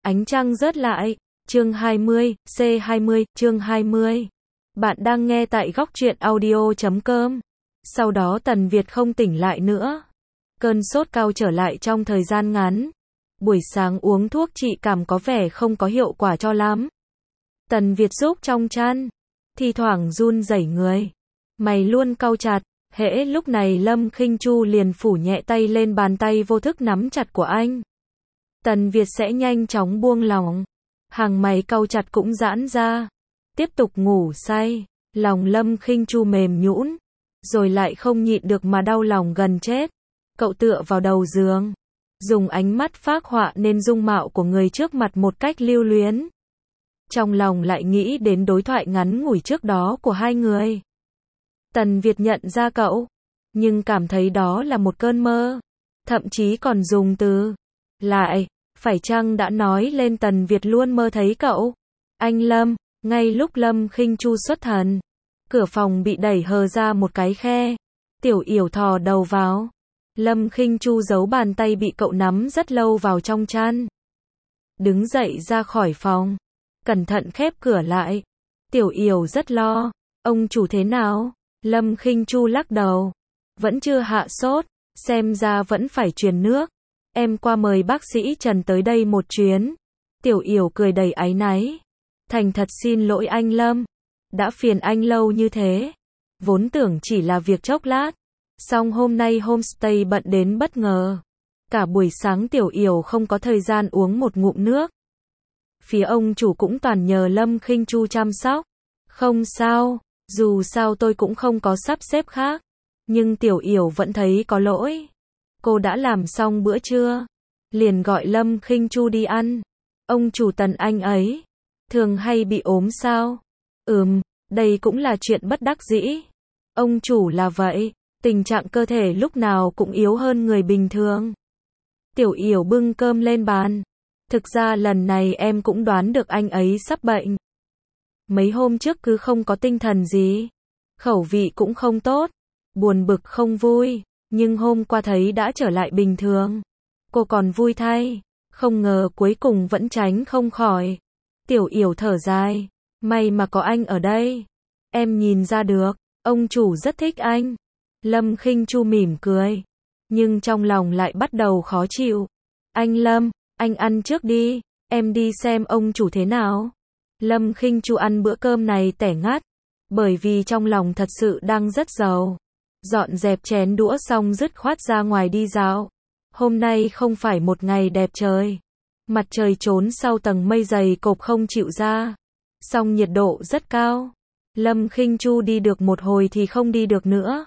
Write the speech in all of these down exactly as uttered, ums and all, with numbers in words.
Ánh trăng rớt lại. Chương hai mươi, C hai mươi, chương hai mươi. Bạn đang nghe tại góc truyện audio chấm com. Sau đó Tần Việt không tỉnh lại nữa. Cơn sốt cao trở lại trong thời gian ngắn. Buổi sáng uống thuốc trị cảm có vẻ không có hiệu quả cho lắm. Tần Việt rúc trong chăn, thi thoảng run rẩy người. Mày luôn cau chặt, hễ lúc này Lâm Khinh Chu liền phủ nhẹ tay lên bàn tay vô thức nắm chặt của anh. Tần Việt sẽ nhanh chóng buông lỏng. Hàng mày cau chặt cũng giãn ra. Tiếp tục ngủ say. Lòng Lâm Khinh Chu mềm nhũn, rồi lại không nhịn được mà đau lòng gần chết. Cậu tựa vào đầu giường, dùng ánh mắt phác họa nên dung mạo của người trước mặt một cách lưu luyến. Trong lòng lại nghĩ đến đối thoại ngắn ngủi trước đó của hai người. Tần Việt nhận ra cậu, nhưng cảm thấy đó là một cơn mơ. Thậm chí còn dùng từ lại, phải chăng đã nói lên Tần Việt luôn mơ thấy cậu. Anh Lâm, ngay lúc Lâm Khinh Chu xuất thần, cửa phòng bị đẩy hờ ra một cái khe. Tiểu Yểu thò đầu vào. Lâm Khinh Chu giấu bàn tay bị cậu nắm rất lâu vào trong chăn. Đứng dậy ra khỏi phòng, cẩn thận khép cửa lại. Tiểu Yểu rất lo. Ông chủ thế nào? Lâm Khinh Chu lắc đầu. Vẫn chưa hạ sốt, xem ra vẫn phải truyền nước. Em qua mời bác sĩ Trần tới đây một chuyến. Tiểu Yểu cười đầy áy náy. Thành thật xin lỗi anh Lâm. Đã phiền anh lâu như thế. Vốn tưởng chỉ là việc chốc lát. Song hôm nay homestay bận đến bất ngờ. Cả buổi sáng Tiểu Yểu không có thời gian uống một ngụm nước. Phía ông chủ cũng toàn nhờ Lâm Khinh Chu chăm sóc. Không sao, dù sao tôi cũng không có sắp xếp khác. Nhưng Tiểu Yểu vẫn thấy có lỗi. Cô đã làm xong bữa trưa, liền gọi Lâm Khinh Chu đi ăn. Ông chủ Tần anh ấy thường hay bị ốm sao? Ừm, đây cũng là chuyện bất đắc dĩ. Ông chủ là vậy, tình trạng cơ thể lúc nào cũng yếu hơn người bình thường. Tiểu Yểu bưng cơm lên bàn. Thực ra lần này em cũng đoán được anh ấy sắp bệnh. Mấy hôm trước cứ không có tinh thần gì. Khẩu vị cũng không tốt. Buồn bực không vui. Nhưng hôm qua thấy đã trở lại bình thường. Cô còn vui thay. Không ngờ cuối cùng vẫn tránh không khỏi. Tiểu Yểu thở dài. May mà có anh ở đây. Em nhìn ra được, ông chủ rất thích anh. Lâm Khinh Chu mỉm cười. Nhưng trong lòng lại bắt đầu khó chịu. Anh Lâm, anh ăn trước đi. Em đi xem ông chủ thế nào. Lâm Khinh Chu ăn bữa cơm này tẻ ngắt. Bởi vì trong lòng thật sự đang rất giàu. Dọn dẹp chén đũa xong dứt khoát ra ngoài đi dạo. Hôm nay không phải một ngày đẹp trời. Mặt trời trốn sau tầng mây dày cộp không chịu ra. Song nhiệt độ rất cao. Lâm Khinh Chu đi được một hồi thì không đi được nữa.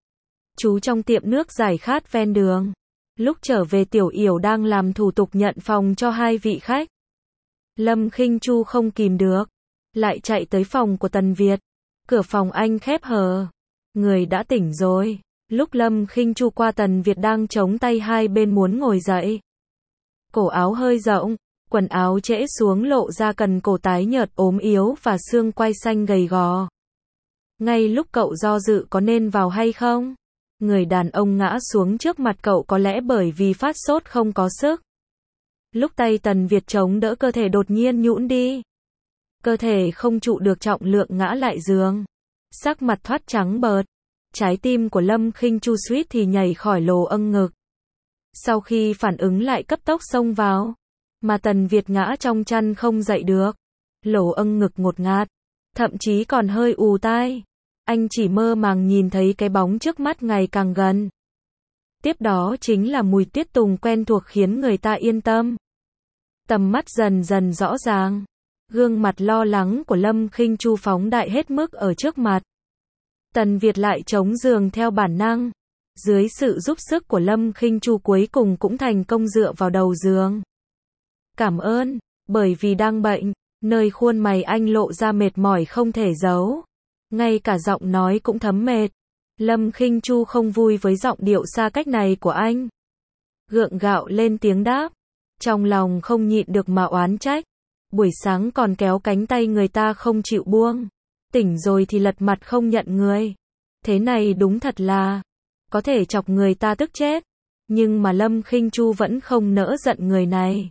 Chú trong tiệm nước giải khát ven đường. Lúc trở về Tiểu Yểu đang làm thủ tục nhận phòng cho hai vị khách. Lâm Khinh Chu không kìm được. Lại chạy tới phòng của Tần Việt. Cửa phòng anh khép hờ. Người đã tỉnh rồi. Lúc Lâm Khinh Chu qua Tần Việt đang chống tay hai bên muốn ngồi dậy. Cổ áo hơi rộng, quần áo trễ xuống lộ ra cần cổ tái nhợt ốm yếu và xương quai xanh gầy gò. Ngay lúc cậu do dự có nên vào hay không, người đàn ông ngã xuống trước mặt cậu có lẽ bởi vì phát sốt không có sức. Lúc tay Tần Việt chống đỡ cơ thể đột nhiên nhũn đi. Cơ thể không trụ được trọng lượng ngã lại giường. Sắc mặt thoát trắng bợt. Trái tim của Lâm Khinh Chu suýt thì nhảy khỏi lồ âng ngực. Sau khi phản ứng lại cấp tốc xông vào. Mà Tần Việt ngã trong chăn không dậy được. Lỗ âng ngực ngột ngạt. Thậm chí còn hơi ù tai. Anh chỉ mơ màng nhìn thấy cái bóng trước mắt ngày càng gần. Tiếp đó chính là mùi tiết tùng quen thuộc khiến người ta yên tâm. Tầm mắt dần dần rõ ràng. Gương mặt lo lắng của Lâm Khinh Chu phóng đại hết mức ở trước mặt. Tần Việt lại chống giường theo bản năng. Dưới sự giúp sức của Lâm Khinh Chu cuối cùng cũng thành công dựa vào đầu giường. Cảm ơn, bởi vì đang bệnh, nơi khuôn mày anh lộ ra mệt mỏi không thể giấu. Ngay cả giọng nói cũng thấm mệt. Lâm Khinh Chu không vui với giọng điệu xa cách này của anh. Gượng gạo lên tiếng đáp. Trong lòng không nhịn được mà oán trách. Buổi sáng còn kéo cánh tay người ta không chịu buông. Tỉnh rồi thì lật mặt không nhận người. Thế này đúng thật là có thể chọc người ta tức chết. Nhưng mà Lâm Khinh Chu vẫn không nỡ giận người này.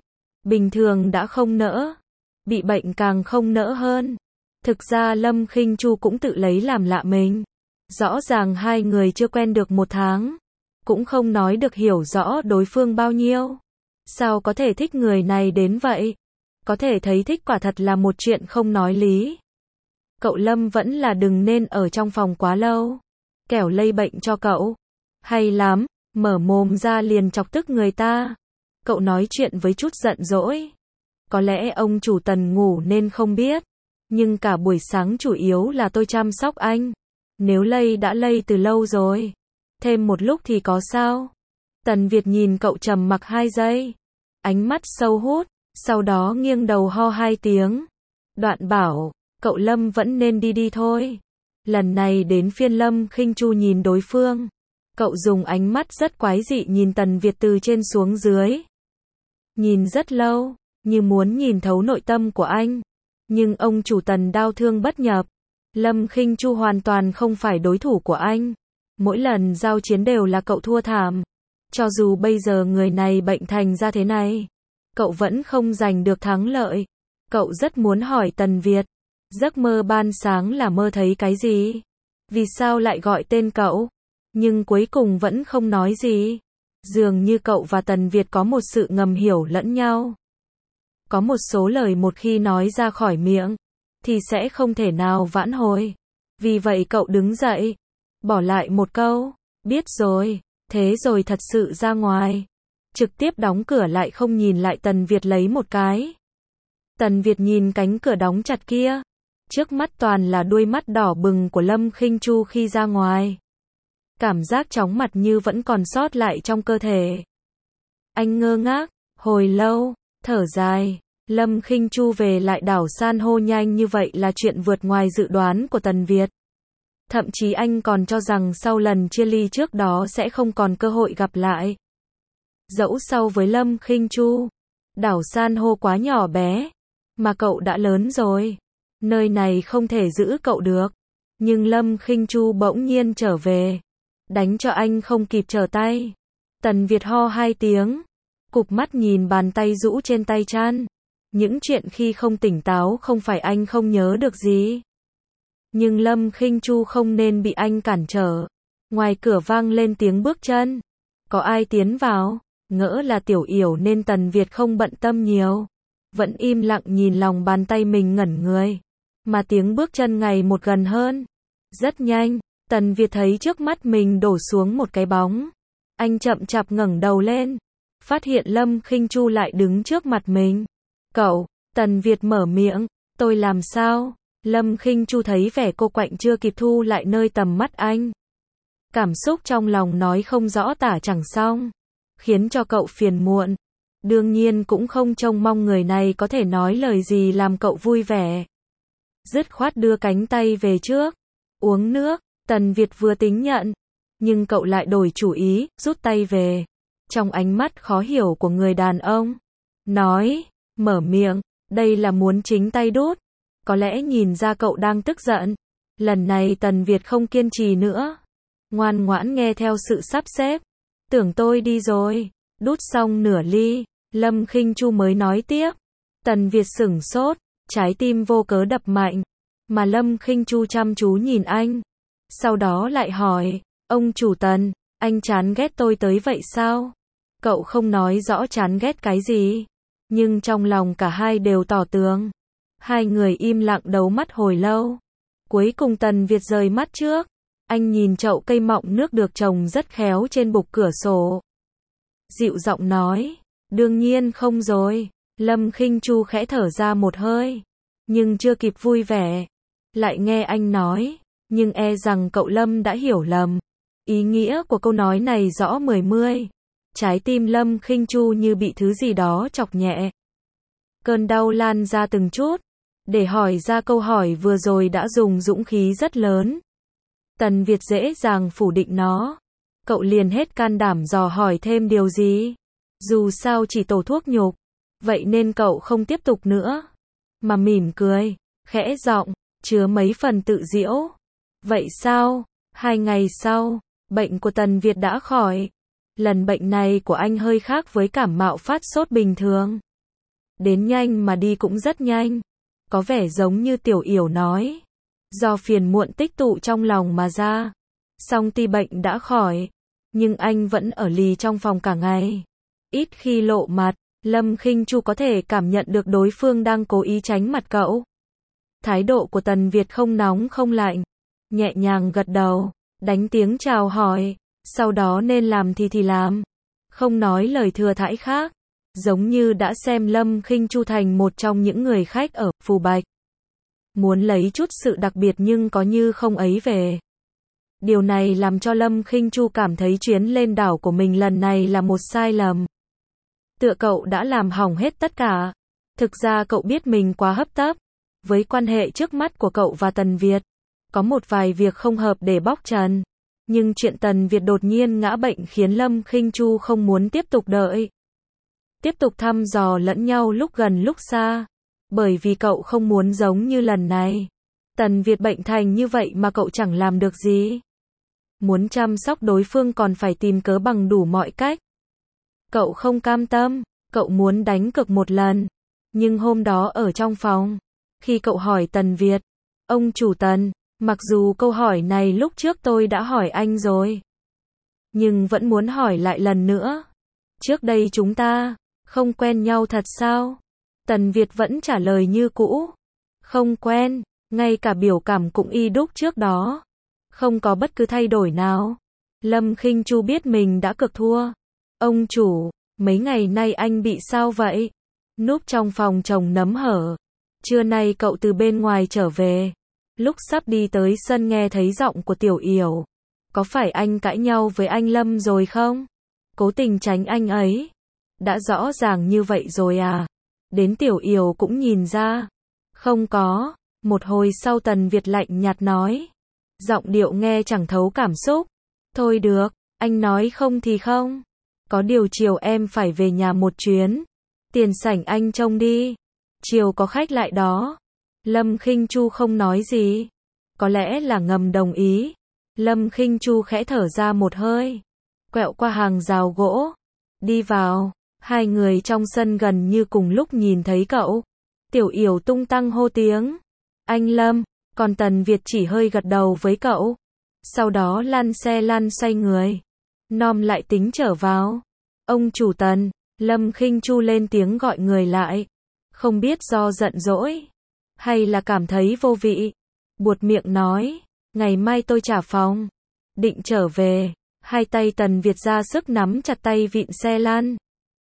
Bình thường đã không nỡ, bị bệnh càng không nỡ hơn. Thực ra Lâm Khinh Chu cũng tự lấy làm lạ mình. Rõ ràng hai người chưa quen được một tháng, cũng không nói được hiểu rõ đối phương bao nhiêu. Sao có thể thích người này đến vậy? Có thể thấy thích quả thật là một chuyện không nói lý. Cậu Lâm vẫn là đừng nên ở trong phòng quá lâu, kẻo lây bệnh cho cậu. Hay lắm, mở mồm ra liền chọc tức người ta. Cậu nói chuyện với chút giận dỗi. Có lẽ ông chủ Tần ngủ nên không biết, nhưng cả buổi sáng chủ yếu là tôi chăm sóc anh. Nếu lây đã lây từ lâu rồi, thêm một lúc thì có sao? Tần Việt nhìn cậu trầm mặc hai giây, ánh mắt sâu hút, sau đó nghiêng đầu ho hai tiếng. Đoạn bảo, cậu Lâm vẫn nên đi đi thôi. Lần này đến phiên Lâm Khinh Chu nhìn đối phương. Cậu dùng ánh mắt rất quái dị nhìn Tần Việt từ trên xuống dưới. Nhìn rất lâu, như muốn nhìn thấu nội tâm của anh. Nhưng ông chủ Tần đau thương bất nhập. Lâm Khinh Chu hoàn toàn không phải đối thủ của anh. Mỗi lần giao chiến đều là cậu thua thảm. Cho dù bây giờ người này bệnh thành ra thế này, cậu vẫn không giành được thắng lợi. Cậu rất muốn hỏi Tần Việt, giấc mơ ban sáng là mơ thấy cái gì? Vì sao lại gọi tên cậu? Nhưng cuối cùng vẫn không nói gì. Dường như cậu và Tần Việt có một sự ngầm hiểu lẫn nhau. Có một số lời một khi nói ra khỏi miệng, thì sẽ không thể nào vãn hồi. Vì vậy cậu đứng dậy, bỏ lại một câu, biết rồi, thế rồi thật sự ra ngoài. Trực tiếp đóng cửa lại không nhìn lại Tần Việt lấy một cái. Tần Việt nhìn cánh cửa đóng chặt kia. Trước mắt toàn là đuôi mắt đỏ bừng của Lâm Khinh Chu khi ra ngoài. Cảm giác chóng mặt như vẫn còn sót lại trong cơ thể. Anh ngơ ngác, hồi lâu, thở dài. Lâm Khinh Chu về lại đảo san hô nhanh như vậy là chuyện vượt ngoài dự đoán của Tần Việt. Thậm chí anh còn cho rằng sau lần chia ly trước đó sẽ không còn cơ hội gặp lại. Dẫu sau với Lâm Khinh Chu, đảo san hô quá nhỏ bé, mà cậu đã lớn rồi. Nơi này không thể giữ cậu được. Nhưng Lâm Khinh Chu bỗng nhiên trở về, đánh cho anh không kịp trở tay. Tần Việt ho hai tiếng, cụp mắt nhìn bàn tay rũ trên tay chăn. Những chuyện khi không tỉnh táo không phải anh không nhớ được gì. Nhưng Lâm Khinh Chu không nên bị anh cản trở. Ngoài cửa vang lên tiếng bước chân. Có ai tiến vào? Ngỡ là Tiểu Yểu nên Tần Việt không bận tâm nhiều. Vẫn im lặng nhìn lòng bàn tay mình ngẩn người. Mà tiếng bước chân ngày một gần hơn. Rất nhanh, Tần Việt thấy trước mắt mình đổ xuống một cái bóng. Anh chậm chạp ngẩng đầu lên. Phát hiện Lâm Khinh Chu lại đứng trước mặt mình. Cậu, Tần Việt mở miệng, tôi làm sao? Lâm Khinh Chu thấy vẻ cô quạnh chưa kịp thu lại nơi tầm mắt anh. Cảm xúc trong lòng nói không rõ tả chẳng xong, khiến cho cậu phiền muộn. Đương nhiên cũng không trông mong người này có thể nói lời gì làm cậu vui vẻ. Dứt khoát đưa cánh tay về trước, uống nước. Tần Việt vừa tính nhận, nhưng cậu lại đổi chủ ý, rút tay về. Trong ánh mắt khó hiểu của người đàn ông, nói, mở miệng, đây là muốn chính tay đút. Có lẽ nhìn ra cậu đang tức giận. Lần này Tần Việt không kiên trì nữa, ngoan ngoãn nghe theo sự sắp xếp. Tưởng tôi đi rồi. Đút xong nửa ly, Lâm Khinh Chu mới nói tiếp. Tần Việt sửng sốt, trái tim vô cớ đập mạnh. Mà Lâm Khinh Chu chăm chú nhìn anh. Sau đó lại hỏi, ông chủ Tần, anh chán ghét tôi tới vậy sao? Cậu không nói rõ chán ghét cái gì, nhưng trong lòng cả hai đều tỏ tường. Hai người im lặng đấu mắt hồi lâu. Cuối cùng Tần Việt rời mắt trước. Anh nhìn chậu cây mọng nước được trồng rất khéo trên bục cửa sổ. Dịu giọng nói, đương nhiên không rồi. Lâm Khinh Chu khẽ thở ra một hơi, nhưng chưa kịp vui vẻ, lại nghe anh nói, nhưng e rằng cậu Lâm đã hiểu lầm. Ý nghĩa của câu nói này rõ mười mươi. Trái tim Lâm Khinh Chu như bị thứ gì đó chọc nhẹ. Cơn đau lan ra từng chút. Để hỏi ra câu hỏi vừa rồi đã dùng dũng khí rất lớn. Tần Việt dễ dàng phủ định nó. Cậu liền hết can đảm dò hỏi thêm điều gì. Dù sao chỉ tổ thuốc nhục. Vậy nên cậu không tiếp tục nữa. Mà mỉm cười, khẽ giọng, chứa mấy phần tự giễu. Vậy sao? Hai ngày sau, bệnh của Tần Việt đã khỏi. Lần bệnh này của anh hơi khác với cảm mạo phát sốt bình thường. Đến nhanh mà đi cũng rất nhanh. Có vẻ giống như Tiểu Yểu nói. Do phiền muộn tích tụ trong lòng mà ra. Song tuy bệnh đã khỏi, nhưng anh vẫn ở lì trong phòng cả ngày. Ít khi lộ mặt, Lâm Khinh Chu có thể cảm nhận được đối phương đang cố ý tránh mặt cậu. Thái độ của Tần Việt không nóng không lạnh, nhẹ nhàng gật đầu, đánh tiếng chào hỏi, sau đó nên làm thì thì làm, không nói lời thừa thãi khác, giống như đã xem Lâm Khinh Chu thành một trong những người khách ở Phù Bạch. Muốn lấy chút sự đặc biệt nhưng có như không ấy về. Điều này làm cho Lâm Khinh Chu cảm thấy chuyến lên đảo của mình lần này là một sai lầm. Tựa cậu đã làm hỏng hết tất cả. Thực ra cậu biết mình quá hấp tấp. Với quan hệ trước mắt của cậu và Tần Việt, có một vài việc không hợp để bóc trần. Nhưng chuyện Tần Việt đột nhiên ngã bệnh khiến Lâm Khinh Chu không muốn tiếp tục đợi. Tiếp tục thăm dò lẫn nhau lúc gần lúc xa. Bởi vì cậu không muốn giống như lần này. Tần Việt bệnh thành như vậy mà cậu chẳng làm được gì. Muốn chăm sóc đối phương còn phải tìm cớ bằng đủ mọi cách. Cậu không cam tâm, cậu muốn đánh cược một lần. Nhưng hôm đó ở trong phòng, khi cậu hỏi Tần Việt, ông chủ Tần, mặc dù câu hỏi này lúc trước tôi đã hỏi anh rồi, nhưng vẫn muốn hỏi lại lần nữa. Trước đây chúng ta không quen nhau thật sao? Tần Việt vẫn trả lời như cũ. Không quen, ngay cả biểu cảm cũng y đúc trước đó. Không có bất cứ thay đổi nào. Lâm Khinh Chu biết mình đã cực thua. Ông chủ, mấy ngày nay anh bị sao vậy? Núp trong phòng trồng nấm hở. Trưa nay cậu từ bên ngoài trở về. Lúc sắp đi tới sân nghe thấy giọng của Tiểu Yểu. Có phải anh cãi nhau với anh Lâm rồi không? Cố tình tránh anh ấy. Đã rõ ràng như vậy rồi à? Đến Tiểu Yểu cũng nhìn ra. Không có. Một hồi sau Tần Việt lạnh nhạt nói. Giọng điệu nghe chẳng thấu cảm xúc. Thôi được, anh nói không thì không. Có điều chiều em phải về nhà một chuyến. Tiền sảnh anh trông đi. Chiều có khách lại đó. Lâm Khinh Chu không nói gì. Có lẽ là ngầm đồng ý. Lâm Khinh Chu khẽ thở ra một hơi. Quẹo qua hàng rào gỗ. Đi vào. Hai người trong sân gần như cùng lúc nhìn thấy cậu. Tiểu Yểu tung tăng hô tiếng. Anh Lâm. Còn Tần Việt chỉ hơi gật đầu với cậu. Sau đó lăn xe lăn xoay người. Nom lại tính trở vào. Ông chủ Tần. Lâm Khinh Chu lên tiếng gọi người lại. Không biết do giận dỗi. Hay là cảm thấy vô vị. Buột miệng nói. Ngày mai tôi trả phòng. Định trở về. Hai tay Tần Việt ra sức nắm chặt tay vịn xe lăn.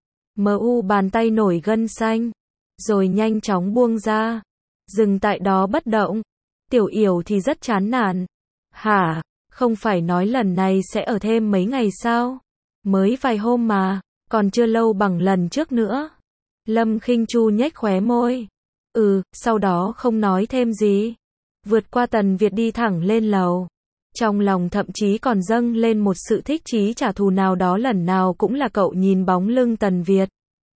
Mờ u bàn tay nổi gân xanh. Rồi nhanh chóng buông ra. Dừng tại đó bất động. Tiểu Yểu thì rất chán nản. Hả? Không phải nói lần này sẽ ở thêm mấy ngày sao? Mới vài hôm mà. Còn chưa lâu bằng lần trước nữa. Lâm Khinh Chu nhếch khóe môi. Ừ, sau đó không nói thêm gì. Vượt qua Tần Việt đi thẳng lên lầu. Trong lòng thậm chí còn dâng lên một sự thích chí trả thù nào đó, lần nào cũng là cậu nhìn bóng lưng Tần Việt.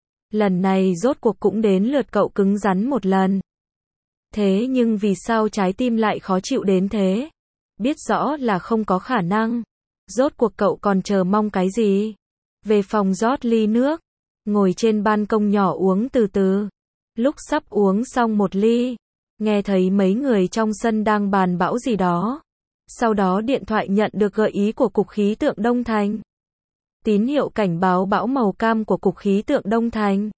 Lần này rốt cuộc cũng đến lượt cậu cứng rắn một lần. Thế nhưng vì sao trái tim lại khó chịu đến thế? Biết rõ là không có khả năng. Rốt cuộc cậu còn chờ mong cái gì? Về phòng rót ly nước. Ngồi trên ban công nhỏ uống từ từ. Lúc sắp uống xong một ly, nghe thấy mấy người trong sân đang bàn bão gì đó. Sau đó điện thoại nhận được gợi ý của Cục Khí tượng Đông Thành. Tín hiệu cảnh báo bão màu cam của Cục Khí tượng Đông Thành.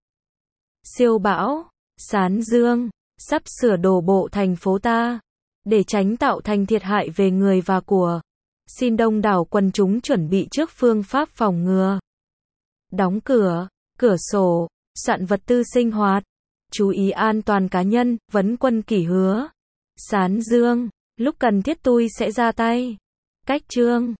Siêu bão, Sán Dương, sắp sửa đổ bộ thành phố ta. Để tránh tạo thành thiệt hại về người và của. Xin đông đảo quần chúng chuẩn bị trước phương pháp phòng ngừa. Đóng cửa, cửa sổ, soạn vật tư sinh hoạt. Chú ý an toàn cá nhân, vấn quân kỷ hứa. Sán Dương, lúc cần thiết tôi sẽ ra tay. Cách chương